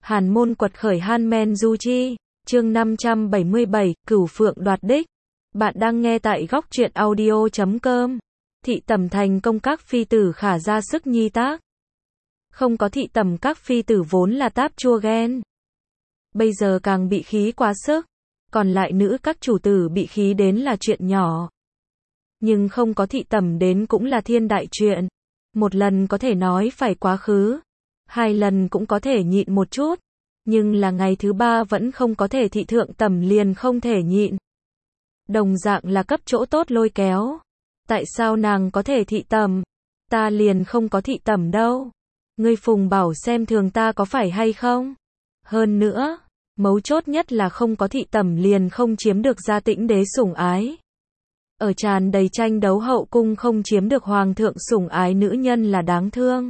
Hàn môn quật khởi Han Men Du Chi, chương 577, Cửu Phượng đoạt đích. Bạn đang nghe tại góc truyện audio.com. Thị tẩm thành công các phi tử khả ra sức nhi tác. Không có thị tẩm các phi tử vốn là táp chua ghen. Bây giờ càng bị khí quá sức. Còn lại nữ các chủ tử bị khí đến là chuyện nhỏ. Nhưng không có thị tẩm đến cũng là thiên đại chuyện. Một lần có thể nói phải quá khứ. 2 lần cũng có thể nhịn một chút. Nhưng là ngày thứ 3 vẫn không có thể thị thượng tẩm liền không thể nhịn. Đồng dạng là cấp chỗ tốt lôi kéo. Tại sao nàng có thể thị tẩm? Ta liền không có thị tẩm đâu. Ngươi Phùng Bảo xem thường ta có phải hay không? Hơn nữa, mấu chốt nhất là không có thị tẩm liền không chiếm được Gia Tĩnh đế sủng ái. Ở tràn đầy tranh đấu hậu cung không chiếm được hoàng thượng sủng ái nữ nhân là đáng thương.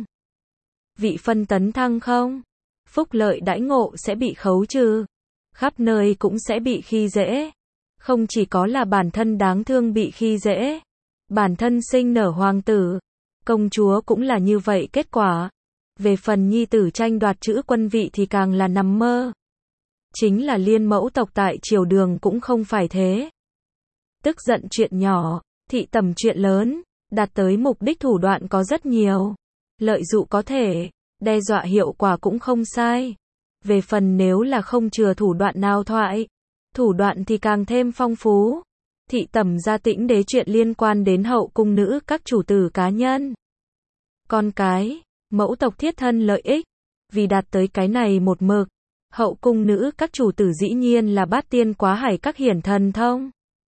Vị phân tấn thăng không? Phúc lợi đãi ngộ sẽ bị khấu trừ. Khắp nơi cũng sẽ bị khi dễ. Không chỉ có là bản thân đáng thương bị khi dễ. Bản thân sinh nở hoàng tử. Công chúa cũng là như vậy kết quả. Về phần nhi tử tranh đoạt chữ quân vị thì càng là nằm mơ. Chính là liên mẫu tộc tại triều đường cũng không phải thế. Tức giận chuyện nhỏ, thị tẩm chuyện lớn, đạt tới mục đích thủ đoạn có rất nhiều. Lợi dụ có thể, đe dọa hiệu quả cũng không sai. Về phần nếu là không chừa thủ đoạn nào thoại, thủ đoạn thì càng thêm phong phú. Thị tẩm Gia Tĩnh đế chuyện liên quan đến hậu cung nữ các chủ tử cá nhân. Con cái, mẫu tộc thiết thân lợi ích. Vì đạt tới cái này một mực, hậu cung nữ các chủ tử dĩ nhiên là bát tiên quá hải các hiển thần thông.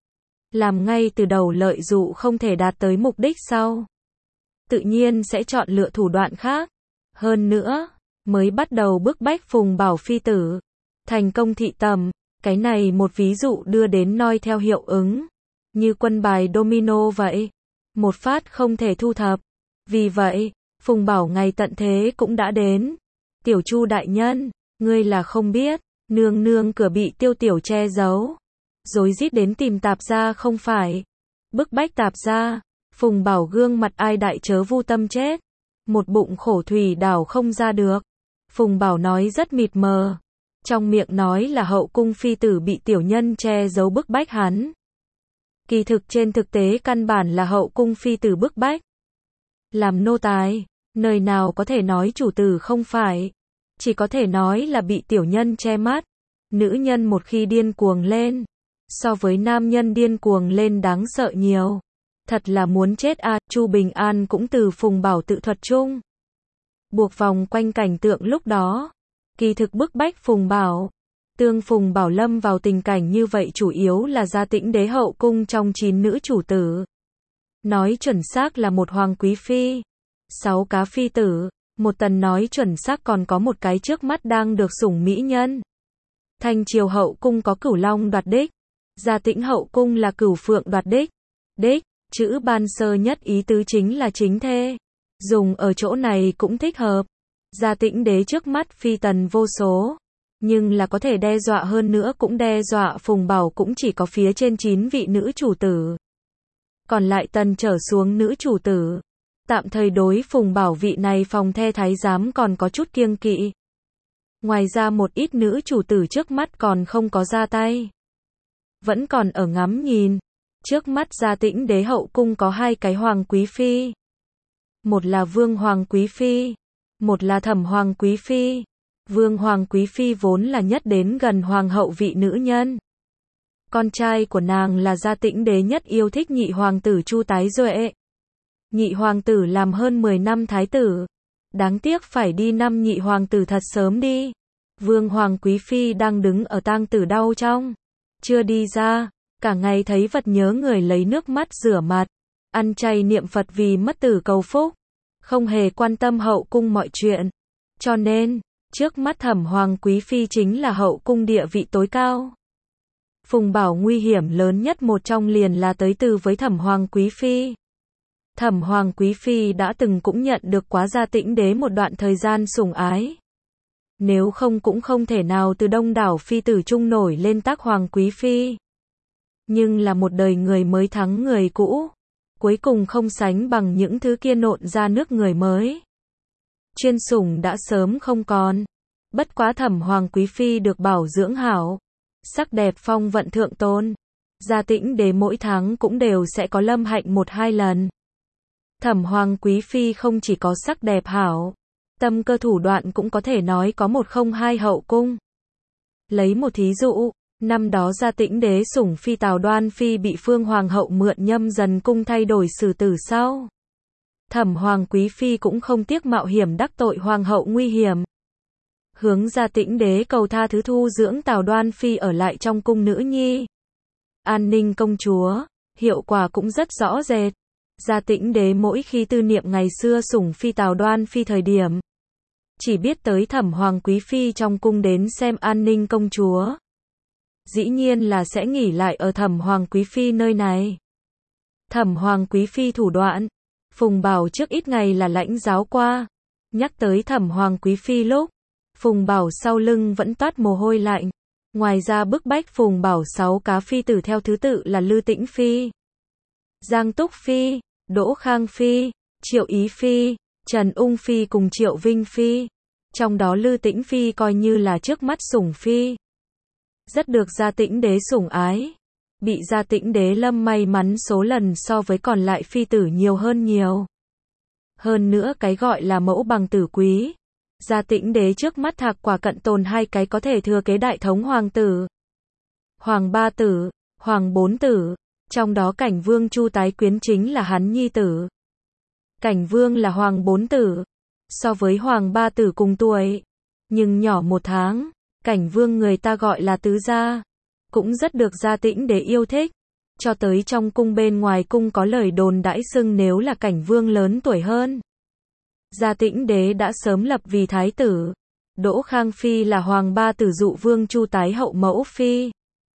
Làm ngay từ đầu lợi dụ không thể đạt tới mục đích sau. Tự nhiên sẽ chọn lựa thủ đoạn khác. Hơn nữa, mới bắt đầu bức bách Phùng Bảo phi tử. Thành công thị tẩm, cái này một ví dụ đưa đến noi theo hiệu ứng. Như quân bài domino vậy. Một phát không thể thu thập. Vì vậy, Phùng Bảo ngày tận thế cũng đã đến. Tiểu Chu đại nhân, ngươi là không biết, nương nương cửa bị Tiêu Tiểu che giấu. Rối rít đến tìm Tạp gia không phải. Bức bách Tạp gia. Phùng Bảo gương mặt ai đại chớ vu tâm chết. Một bụng khổ thủy đảo không ra được. Phùng Bảo nói rất mịt mờ. Trong miệng nói là hậu cung phi tử bị tiểu nhân che giấu bức bách hắn. Kỳ thực trên thực tế căn bản là hậu cung phi tử bức bách. Làm nô tài, nơi nào có thể nói chủ tử không phải. Chỉ có thể nói là bị tiểu nhân che mắt. Nữ nhân một khi điên cuồng lên, so với nam nhân điên cuồng lên đáng sợ nhiều. Thật là muốn chết à, Chu Bình An cũng từ Phùng Bảo tự thuật chung. Buộc vòng quanh cảnh tượng lúc đó. Kỳ thực bức bách Phùng Bảo. Tương Phùng Bảo lâm vào tình cảnh như vậy chủ yếu là Gia Tĩnh đế hậu cung trong 9 nữ chủ tử. Nói chuẩn xác là một hoàng quý phi. 6 cá phi tử. Một tần nói chuẩn xác còn có một cái trước mắt đang được sủng mỹ nhân. Thanh triều hậu cung có Cửu Long đoạt đích. Gia Tĩnh hậu cung là Cửu Phượng đoạt đích. Đích, chữ ban sơ nhất ý tứ chính là chính thê. Dùng ở chỗ này cũng thích hợp. Gia Tĩnh đế trước mắt phi tần vô số. Nhưng là có thể đe dọa hơn nữa cũng đe dọa Phùng Bảo cũng chỉ có phía trên 9 vị nữ chủ tử. Còn lại tần trở xuống nữ chủ tử. Tạm thời đối Phùng Bảo vị này phòng the thái giám còn có chút kiêng kỵ. Ngoài ra một ít nữ chủ tử trước mắt còn không có ra tay. Vẫn còn ở ngắm nhìn. Trước mắt Gia Tĩnh đế hậu cung có 2 cái hoàng quý phi. Một là Vương hoàng quý phi. Một là Thẩm hoàng quý phi. Vương hoàng quý phi vốn là nhất đến gần hoàng hậu vị nữ nhân. Con trai của nàng là Gia Tĩnh đế nhất yêu thích nhị hoàng tử Chu Tái Duệ. Nhị hoàng tử làm hơn 10 năm thái tử. Đáng tiếc phải đi năm nhị hoàng tử thật sớm đi. Vương hoàng quý phi đang đứng ở tang tử đau trong. Chưa đi ra. Cả ngày thấy vật nhớ người lấy nước mắt rửa mặt. Ăn chay niệm Phật vì mất tử cầu phúc. Không hề quan tâm hậu cung mọi chuyện. Cho nên, trước mắt Thẩm hoàng quý phi chính là hậu cung địa vị tối cao. Phùng Bảo nguy hiểm lớn nhất một trong liền là tới từ với Thẩm hoàng quý phi. Thẩm hoàng quý phi đã từng cũng nhận được quá Gia Tĩnh đế một đoạn thời gian sủng ái. Nếu không cũng không thể nào từ đông đảo phi tử trung nổi lên tác hoàng quý phi. Nhưng là một đời người mới thắng người cũ. Cuối cùng không sánh bằng những thứ kia nộn ra nước người mới. Chuyên sủng đã sớm không còn. Bất quá Thẩm Hoàng Quý Phi được bảo dưỡng hảo, sắc đẹp phong vận thượng tôn. Gia Tĩnh Đế mỗi tháng cũng đều sẽ có lâm hạnh 1-2 lần. Thẩm Hoàng Quý Phi không chỉ có sắc đẹp hảo, tâm cơ thủ đoạn cũng có thể nói có 102 hậu cung. Lấy một thí dụ, năm đó Gia Tĩnh Đế sủng phi Tào Đoan Phi bị Phương Hoàng hậu mượn Nhâm Dần cung thay đổi xử tử sau. Thẩm Hoàng Quý Phi cũng không tiếc mạo hiểm đắc tội Hoàng hậu nguy hiểm. Hướng Gia Tĩnh Đế cầu tha thứ thu dưỡng Tào Đoan Phi ở lại trong cung nữ nhi. An ninh công chúa, hiệu quả cũng rất rõ rệt. Gia Tĩnh Đế mỗi khi tư niệm ngày xưa sủng phi Tào Đoan Phi thời điểm, chỉ biết tới Thẩm Hoàng Quý Phi trong cung đến xem an ninh công chúa. Dĩ nhiên là sẽ nghỉ lại ở Thẩm Hoàng Quý Phi nơi này. Thẩm Hoàng Quý Phi thủ đoạn, Phùng Bảo trước ít ngày là lãnh giáo qua. Nhắc tới Thẩm Hoàng Quý Phi lúc, Phùng Bảo sau lưng vẫn toát mồ hôi lạnh. Ngoài ra bức bách Phùng Bảo 6 cá phi tử theo thứ tự là Lư Tĩnh Phi, Giang Túc Phi, Đỗ Khang Phi, Triệu Ý Phi, Trần Ung Phi cùng Triệu Vinh Phi. Trong đó Lư Tĩnh Phi coi như là trước mắt sủng phi, rất được Gia Tĩnh Đế sủng ái. Bị Gia Tĩnh Đế lâm may mắn số lần so với còn lại phi tử nhiều hơn nhiều. Hơn nữa cái gọi là mẫu bằng tử quý. Gia Tĩnh Đế trước mắt thạc quả cận tồn 2 cái có thể thừa kế đại thống hoàng tử. Hoàng ba tử, hoàng bốn tử. Trong đó Cảnh Vương Chu tái quyến chính là hắn nhi tử. Cảnh Vương là hoàng bốn tử. So với hoàng ba tử cùng tuổi, nhưng nhỏ 1 tháng. Cảnh Vương người ta gọi là tứ gia, cũng rất được Gia Tĩnh Đế yêu thích. Cho tới trong cung bên ngoài cung có lời đồn đãi xưng nếu là Cảnh Vương lớn tuổi hơn, Gia Tĩnh Đế đã sớm lập vì thái tử. Đỗ Khang Phi là hoàng ba tử dụ Vương Chu tái hậu mẫu phi.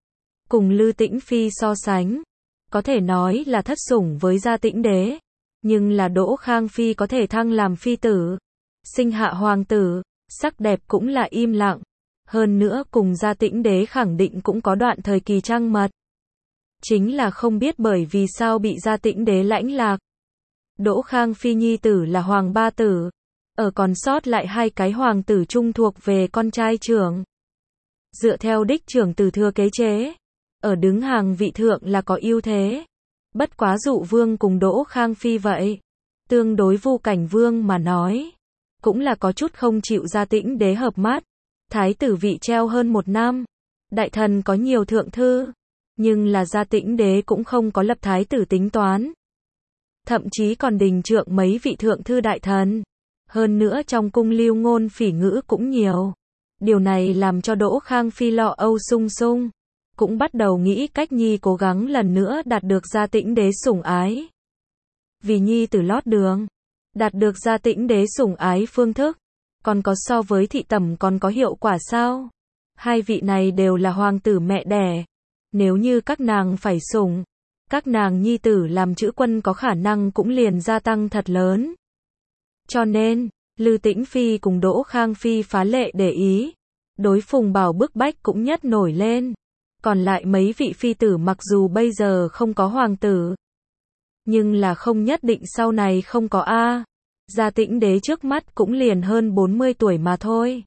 Cùng Lư Tĩnh Phi so sánh, có thể nói là thất sủng với Gia Tĩnh Đế. Nhưng là Đỗ Khang Phi có thể thăng làm phi tử, sinh hạ hoàng tử, sắc đẹp cũng là im lặng. Hơn nữa cùng Gia Tĩnh Đế khẳng định cũng có đoạn thời kỳ trăng mật. Chính là không biết bởi vì sao bị Gia Tĩnh Đế lãnh lạc. Đỗ Khang Phi nhi tử là hoàng ba tử, ở còn sót lại 2 cái hoàng tử trung thuộc về con trai trưởng. Dựa theo đích trưởng tử thừa kế chế, ở đứng hàng vị thượng là có ưu thế. Bất quá dụ Vương cùng Đỗ Khang Phi vậy, tương đối Vu Cảnh Vương mà nói, cũng là có chút không chịu Gia Tĩnh Đế hợp mắt. Thái tử vị treo hơn 1 năm, đại thần có nhiều thượng thư, nhưng là Gia Tĩnh Đế cũng không có lập thái tử tính toán. Thậm chí còn đình trượng mấy vị thượng thư đại thần. Hơn nữa trong cung lưu ngôn phỉ ngữ cũng nhiều. Điều này làm cho Đỗ Khang Phi lo âu sung sung, cũng bắt đầu nghĩ cách nhi cố gắng lần nữa đạt được Gia Tĩnh Đế sủng ái. Vì nhi tử lót đường, đạt được Gia Tĩnh Đế sủng ái phương thức, còn có so với thị tẩm còn có hiệu quả sao? 2 vị này đều là hoàng tử mẹ đẻ. Nếu như các nàng phải sủng, các nàng nhi tử làm chữ quân có khả năng cũng liền gia tăng thật lớn. Cho nên, Lư Tĩnh Phi cùng Đỗ Khang Phi phá lệ để ý. Đối Phùng Bảo bức bách cũng nhất nổi lên. Còn lại mấy vị phi tử mặc dù bây giờ không có hoàng tử, nhưng là không nhất định sau này không có a. Gia Tĩnh Đế trước mắt cũng liền hơn 40 tuổi mà thôi.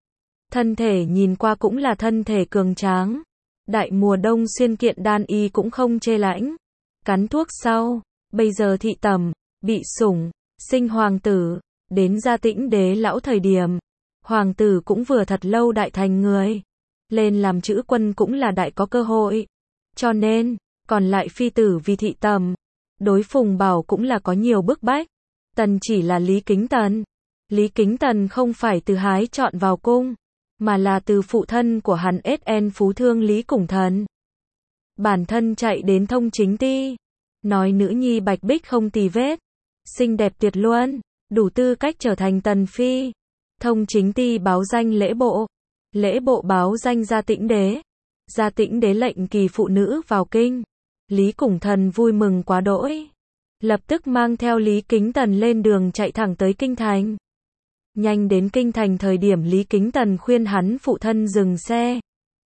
Thân thể nhìn qua cũng là thân thể cường tráng. Đại mùa đông xuyên kiện đan y cũng không chê lãnh. Cắn thuốc sau, bây giờ thị tẩm, bị sủng, sinh hoàng tử, đến Gia Tĩnh Đế lão thời điểm, hoàng tử cũng vừa thật lâu đại thành người. Lên làm chữ quân cũng là đại có cơ hội. Cho nên, còn lại phi tử vì thị tẩm, đối Phùng Bảo cũng là có nhiều bức bách. Tần chỉ là Lý Kính Tần. Lý Kính Tần không phải từ hái chọn vào cung, mà là từ phụ thân của hắn SN Phú Thương Lý Củng Thần. Bản thân chạy đến Thông Chính Ti, nói nữ nhi Bạch Bích không tì vết, xinh đẹp tuyệt luân, đủ tư cách trở thành Tần Phi. Thông Chính Ti báo danh lễ bộ báo danh Gia Tĩnh Đế. Gia Tĩnh Đế lệnh kỳ phụ nữ vào kinh. Lý Củng Thần vui mừng quá đỗi, lập tức mang theo Lý Kính Tần lên đường chạy thẳng tới kinh thành. Nhanh đến kinh thành thời điểm Lý Kính Tần khuyên hắn phụ thân dừng xe.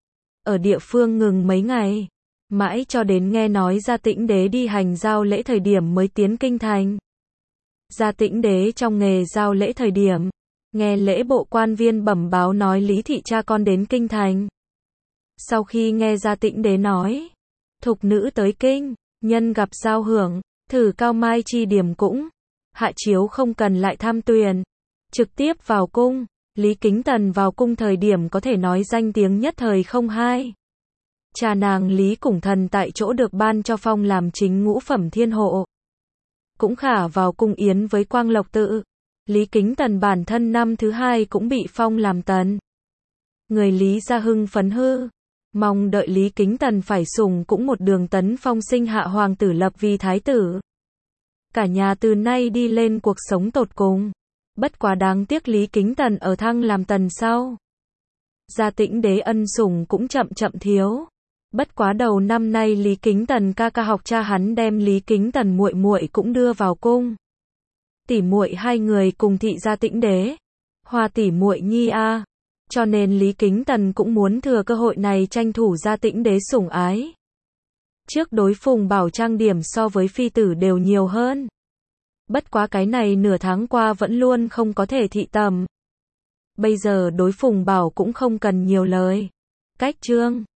Ở địa phương ngừng mấy ngày, mãi cho đến nghe nói Gia Tĩnh Đế đi hành giao lễ thời điểm mới tiến kinh thành. Gia Tĩnh Đế trong nghề giao lễ thời điểm, Nghe lễ bộ quan viên bẩm báo nói Lý thị cha con đến kinh thành. Sau khi nghe Gia Tĩnh Đế nói, thục nữ tới kinh, nhân gặp giao hưởng, thử cao mai chi điểm cũng, hạ chiếu không cần lại tham tuyền, trực tiếp vào cung. Lý Kính Tần vào cung thời điểm có thể nói danh tiếng nhất thời không hai. Cha nàng Lý Củng Thần tại chỗ được ban cho phong làm chính ngũ phẩm thiên hộ. Cũng khả vào cung yến với Quang Lộc Tự. Lý Kính Tần bản thân năm thứ hai cũng bị phong làm tần. Người Lý gia hưng phấn hư, mong đợi Lý Kính Tần phải sủng cũng một đường tấn phong sinh hạ hoàng tử lập vì thái tử. Cả nhà từ nay đi lên cuộc sống tột cùng. Bất quá đáng tiếc Lý Kính Tần ở thăng làm tần sau. Gia Tĩnh Đế ân sủng cũng chậm chậm thiếu. Bất quá đầu năm nay Lý Kính Tần ca ca học cha hắn đem Lý Kính Tần muội muội cũng đưa vào cung. Tỷ muội hai người cùng thị Gia Tĩnh Đế. Hoa tỷ muội nhi a. Cho nên Lý Kính Tần cũng muốn thừa cơ hội này tranh thủ Gia Tĩnh Đế sủng ái. Trước đối Phùng Bảo trang điểm so với phi tử đều nhiều hơn. Bất quá cái này nửa tháng qua vẫn luôn không có thể thị tầm. Bây giờ đối Phùng Bảo cũng không cần nhiều lời. Cách chương